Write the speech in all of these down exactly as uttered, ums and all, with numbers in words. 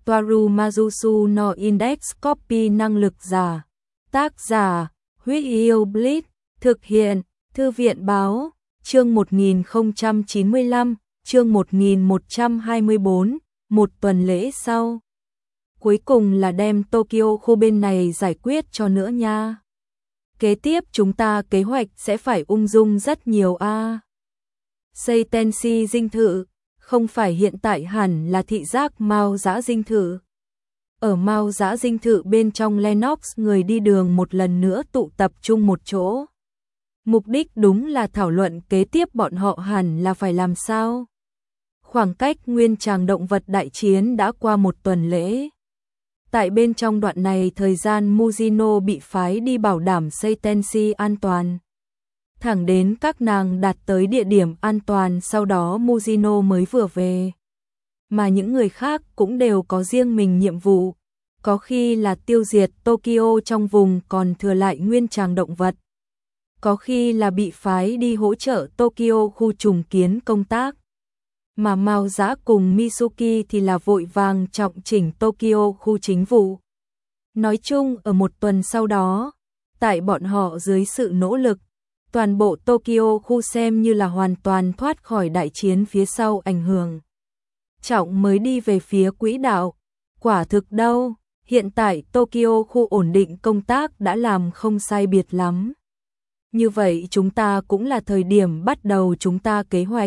Toaru Majusu no Index Copy năng lực giả. Tác giả, Huyết Yêu Blitz, thực hiện, Thư viện báo, chương một nghìn không trăm chín mươi lăm, chương một nghìn một trăm hai mươi tư, một tuần lễ sau. Cuối cùng là đem Tokyo khu bên này giải quyết cho nữa nha. Kế tiếp chúng ta kế hoạch sẽ phải ung dung rất nhiều a. À. Seitenshi dinh thự, không phải hiện tại hẳn là thị giác Mao Dã dinh thự. Ở Mao Dã dinh thự bên trong Lennox người đi đường một lần nữa tụ tập trung một chỗ. Mục đích đúng là thảo luận kế tiếp bọn họ hẳn là phải làm sao. Khoảng cách nguyên tràng động vật đại chiến đã qua một tuần lễ. Tại bên trong đoạn này thời gian Mujino bị phái đi bảo đảm Seitenshi an toàn. Thẳng đến các nàng đạt tới địa điểm an toàn sau đó Mujino mới vừa về. Mà những người khác cũng đều có riêng mình nhiệm vụ. Có khi là tiêu diệt Tokyo trong vùng còn thừa lại nguyên tràng động vật. Có khi là bị phái đi hỗ trợ Tokyo khu trùng kiến công tác. Mà Mao Dã cùng Mitsuki thì là vội vàng trọng chỉnh Tokyo khu chính vụ. Nói chung ở một tuần sau đó, tại bọn họ dưới sự nỗ lực, toàn bộ Tokyo khu xem như là hoàn toàn thoát khỏi đại chiến phía sau ảnh hưởng. Trọng mới đi về phía quỹ đạo, quả thực đâu, hiện tại Tokyo khu ổn định công tác đã làm không sai biệt lắm. Như vậy chúng ta cũng là thời điểm bắt đầu chúng ta kế hoạch.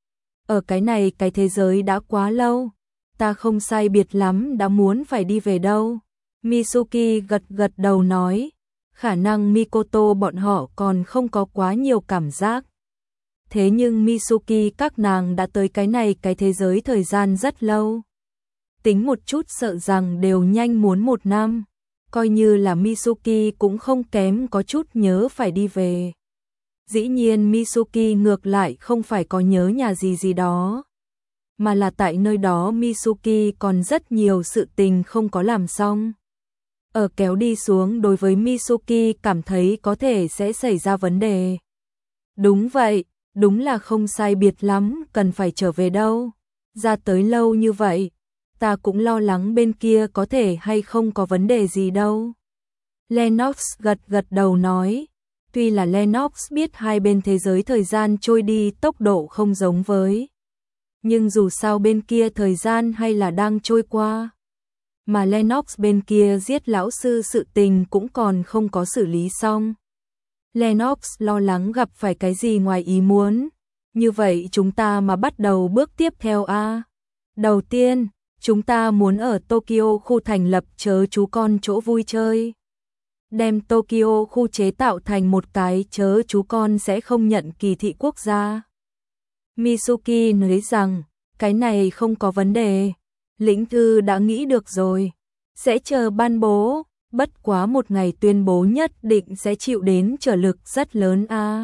Ở cái này cái thế giới đã quá lâu, ta không sai biệt lắm đã muốn phải đi về đâu. Mitsuki gật gật đầu nói, khả năng Mikoto bọn họ còn không có quá nhiều cảm giác. Thế nhưng Mitsuki các nàng đã tới cái này cái thế giới thời gian rất lâu. Tính một chút sợ rằng đều nhanh muốn một năm, coi như là Mitsuki cũng không kém có chút nhớ phải đi về. Dĩ nhiên Mitsuki ngược lại không phải có nhớ nhà gì gì đó, mà là tại nơi đó Mitsuki còn rất nhiều sự tình không có làm xong. Ở kéo đi xuống đối với Mitsuki cảm thấy có thể sẽ xảy ra vấn đề. Đúng vậy, đúng là không sai biệt lắm, cần phải trở về đâu. Ra tới lâu như vậy, ta cũng lo lắng bên kia có thể hay không có vấn đề gì đâu. Lennox gật gật đầu nói. Tuy là Lennox biết hai bên thế giới thời gian trôi đi tốc độ không giống với. Nhưng dù sao bên kia thời gian hay là đang trôi qua. Mà Lennox bên kia giết lão sư sự tình cũng còn không có xử lý xong. Lennox lo lắng gặp phải cái gì ngoài ý muốn. Như vậy chúng ta mà bắt đầu bước tiếp theo a. À? Đầu tiên, chúng ta muốn ở Tokyo khu thành lập chớ chú con chỗ vui chơi. Đem Tokyo khu chế tạo thành một cái chớ chú con sẽ không nhận kỳ thị quốc gia. Mitsuki nói rằng, cái này không có vấn đề. Lĩnh thư đã nghĩ được rồi. Sẽ chờ ban bố, bất quá một ngày tuyên bố nhất định sẽ chịu đến trở lực rất lớn a. À.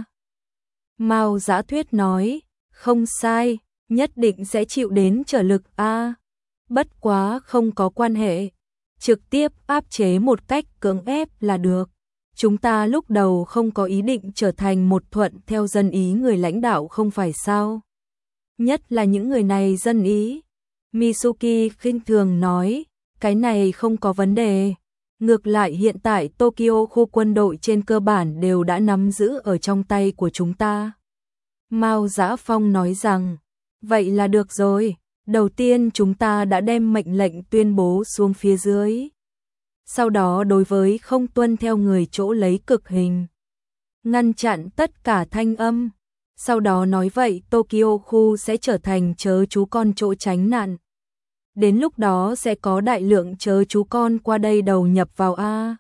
Mao Dã Thuyết nói, không sai, nhất định sẽ chịu đến trở lực a. À. Bất quá không có quan hệ. Trực tiếp áp chế một cách cưỡng ép là được. Chúng ta lúc đầu không có ý định trở thành một thuận theo dân ý người lãnh đạo không phải sao. Nhất là những người này dân ý. Mitsuki khinh thường nói, cái này không có vấn đề. Ngược lại hiện tại Tokyo khu quân đội trên cơ bản đều đã nắm giữ ở trong tay của chúng ta. Mao Dã Phong nói rằng, vậy là được rồi. Đầu tiên chúng ta đã đem mệnh lệnh tuyên bố xuống phía dưới. Sau đó đối với không tuân theo người chỗ lấy cực hình. Ngăn chặn tất cả thanh âm. Sau đó nói vậy Tokyo khu sẽ trở thành chớ chú con chỗ tránh nạn. Đến lúc đó sẽ có đại lượng chớ chú con qua đây đầu nhập vào A.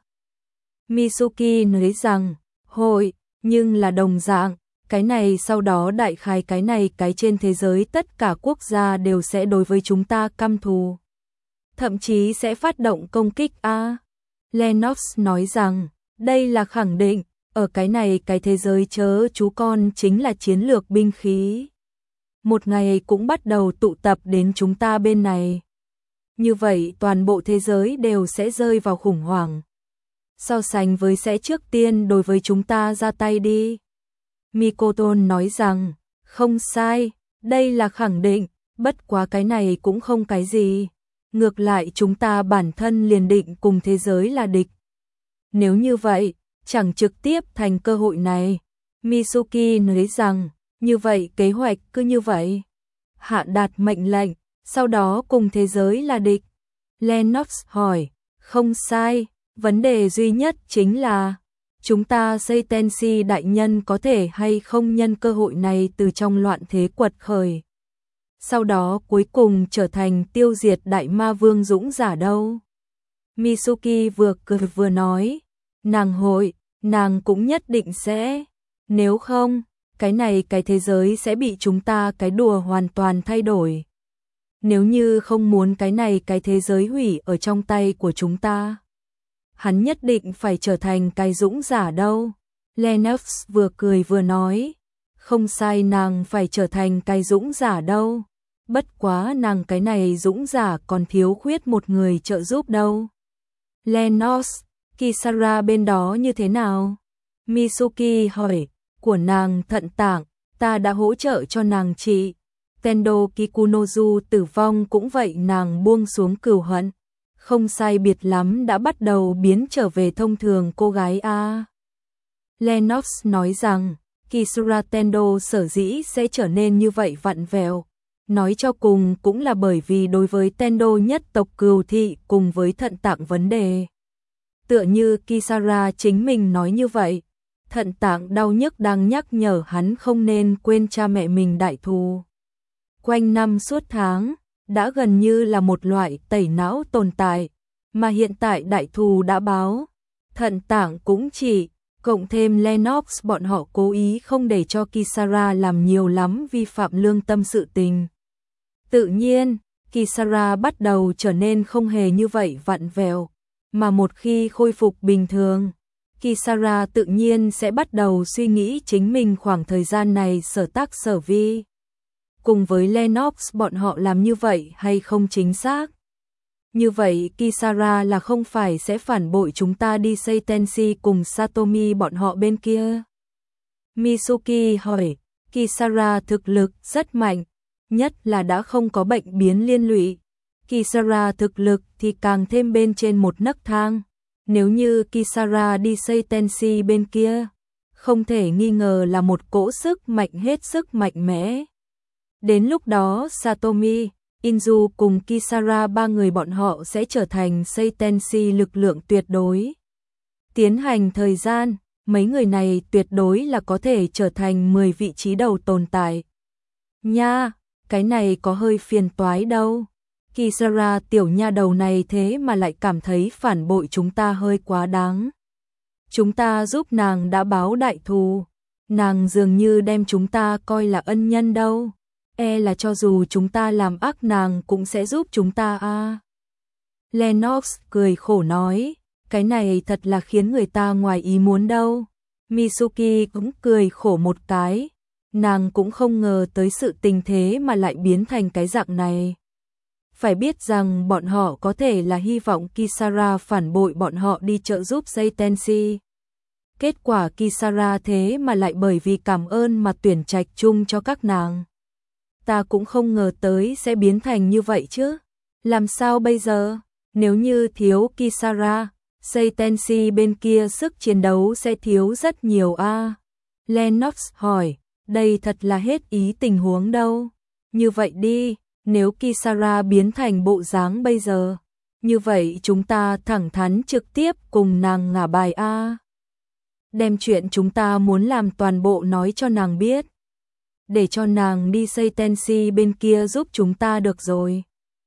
Mitsuki nói rằng, hội, nhưng là đồng dạng. Cái này sau đó đại khái cái này cái trên thế giới tất cả quốc gia đều sẽ đối với chúng ta căm thù. Thậm chí sẽ phát động công kích a. Lennox nói rằng, đây là khẳng định, ở cái này cái thế giới chớ chú con chính là chiến lược binh khí. Một ngày cũng bắt đầu tụ tập đến chúng ta bên này. Như vậy toàn bộ thế giới đều sẽ rơi vào khủng hoảng. So sánh với sẽ trước tiên đối với chúng ta ra tay đi. Mikoto nói rằng, không sai, đây là khẳng định, bất quá cái này cũng không cái gì. ngược lại chúng ta bản thân liền định cùng thế giới là địch. Nếu như vậy, chẳng trực tiếp thành cơ hội này. Mitsuki nói rằng, như vậy kế hoạch cứ như vậy. Hạ đạt mệnh lệnh, sau đó cùng thế giới là địch. Lennox hỏi, không sai, vấn đề duy nhất chính là chúng ta Seitenshi đại nhân có thể hay không nhân cơ hội này từ trong loạn thế quật khởi. Sau đó cuối cùng trở thành tiêu diệt đại ma vương dũng giả đâu. Mitsuki vừa cười vừa nói, nàng hội, nàng cũng nhất định sẽ, nếu không, cái này cái thế giới sẽ bị chúng ta cái đùa hoàn toàn thay đổi. Nếu như không muốn cái này cái thế giới hủy ở trong tay của chúng ta, hắn nhất định phải trở thành cái dũng giả đâu. Lennox vừa cười vừa nói, không sai, nàng phải trở thành cái dũng giả đâu. Bất quá nàng cái này dũng giả còn thiếu khuyết một người trợ giúp đâu. Lennox, Kisara bên đó như thế nào? Mitsuki hỏi, của nàng thận tạng, ta đã hỗ trợ cho nàng trị. Tendo Kikunozu tử vong cũng vậy, nàng buông xuống cừu hận. Không sai biệt lắm đã bắt đầu biến trở về thông thường cô gái a. Lennox nói rằng, Kisara Tendo sở dĩ sẽ trở nên như vậy vặn vẹo. Nói cho cùng cũng là bởi vì đối với Tendo nhất tộc cừu thị cùng với thận tạng vấn đề. Tựa như Kisara chính mình nói như vậy, thận tạng đau nhức đang nhắc nhở hắn không nên quên cha mẹ mình đại thù. Quanh năm suốt tháng, đã gần như là một loại tẩy não tồn tại, mà hiện tại đại thù đã báo, thận tạng cũng chỉ, cộng thêm Lennox bọn họ cố ý không để cho Kisara làm nhiều lắm vi phạm lương tâm sự tình. Tự nhiên, Kisara bắt đầu trở nên không hề như vậy vặn vẹo, mà một khi khôi phục bình thường, Kisara tự nhiên sẽ bắt đầu suy nghĩ chính mình khoảng thời gian này sở tác sở vi. Cùng với Lennox bọn họ làm như vậy hay không chính xác. Như vậy Kisara là không phải sẽ phản bội chúng ta đi Seitenshi cùng Satomi bọn họ bên kia. Mitsuki hỏi, Kisara thực lực rất mạnh, nhất là đã không có bệnh biến liên lụy. Kisara thực lực thì càng thêm bên trên một nấc thang. Nếu như Kisara đi Seitenshi bên kia, không thể nghi ngờ là một cỗ sức mạnh hết sức mạnh mẽ. Đến lúc đó Satomi, Inju cùng Kisara ba người bọn họ sẽ trở thành Seitenshi lực lượng tuyệt đối. Tiến hành thời gian, mấy người này tuyệt đối là có thể trở thành mười vị trí đầu tồn tại. Nha, cái này có hơi phiền toái đâu. Kisara tiểu nha đầu này thế mà lại cảm thấy phản bội chúng ta hơi quá đáng. Chúng ta giúp nàng đã báo đại thù, nàng dường như đem chúng ta coi là ân nhân đâu. E là cho dù chúng ta làm ác nàng cũng sẽ giúp chúng ta a. À. Lennox cười khổ nói, cái này thật là khiến người ta ngoài ý muốn đâu. Mitsuki cũng cười khổ một cái, nàng cũng không ngờ tới sự tình thế mà lại biến thành cái dạng này. Phải biết rằng bọn họ có thể là hy vọng Kisara phản bội bọn họ đi trợ giúp Seitenshi. Kết quả Kisara thế mà lại bởi vì cảm ơn mà tuyển trạch chung cho các nàng. Ta cũng không ngờ tới sẽ biến thành như vậy chứ. Làm sao bây giờ? Nếu như thiếu Kisara, Seitenshi bên kia sức chiến đấu sẽ thiếu rất nhiều a. À. Lennox hỏi, đây thật là hết ý tình huống đâu. Như vậy đi, nếu Kisara biến thành bộ dáng bây giờ, như vậy chúng ta thẳng thắn trực tiếp cùng nàng ngả bài a. À. Đem chuyện chúng ta muốn làm toàn bộ nói cho nàng biết. Để cho nàng đi Seitenshi bên kia giúp chúng ta được rồi.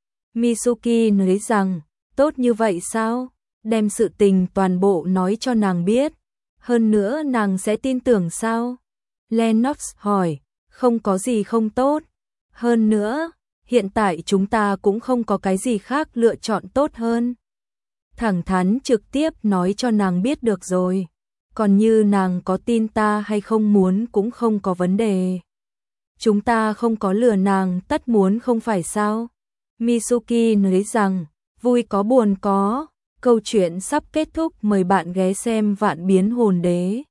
Mitsuki nói rằng, tốt như vậy sao? Đem sự tình toàn bộ nói cho nàng biết. Hơn nữa nàng sẽ tin tưởng sao? Lennox hỏi, không có gì không tốt. Hơn nữa, hiện tại chúng ta cũng không có cái gì khác lựa chọn tốt hơn. Thẳng thắn trực tiếp nói cho nàng biết được rồi. Còn như nàng có tin ta hay không muốn cũng không có vấn đề. Chúng ta không có lừa nàng tất muốn không phải sao? Mitsuki nói rằng, vui có buồn có, câu chuyện sắp kết thúc, mời bạn ghé xem Vạn Biến Hồn Đế.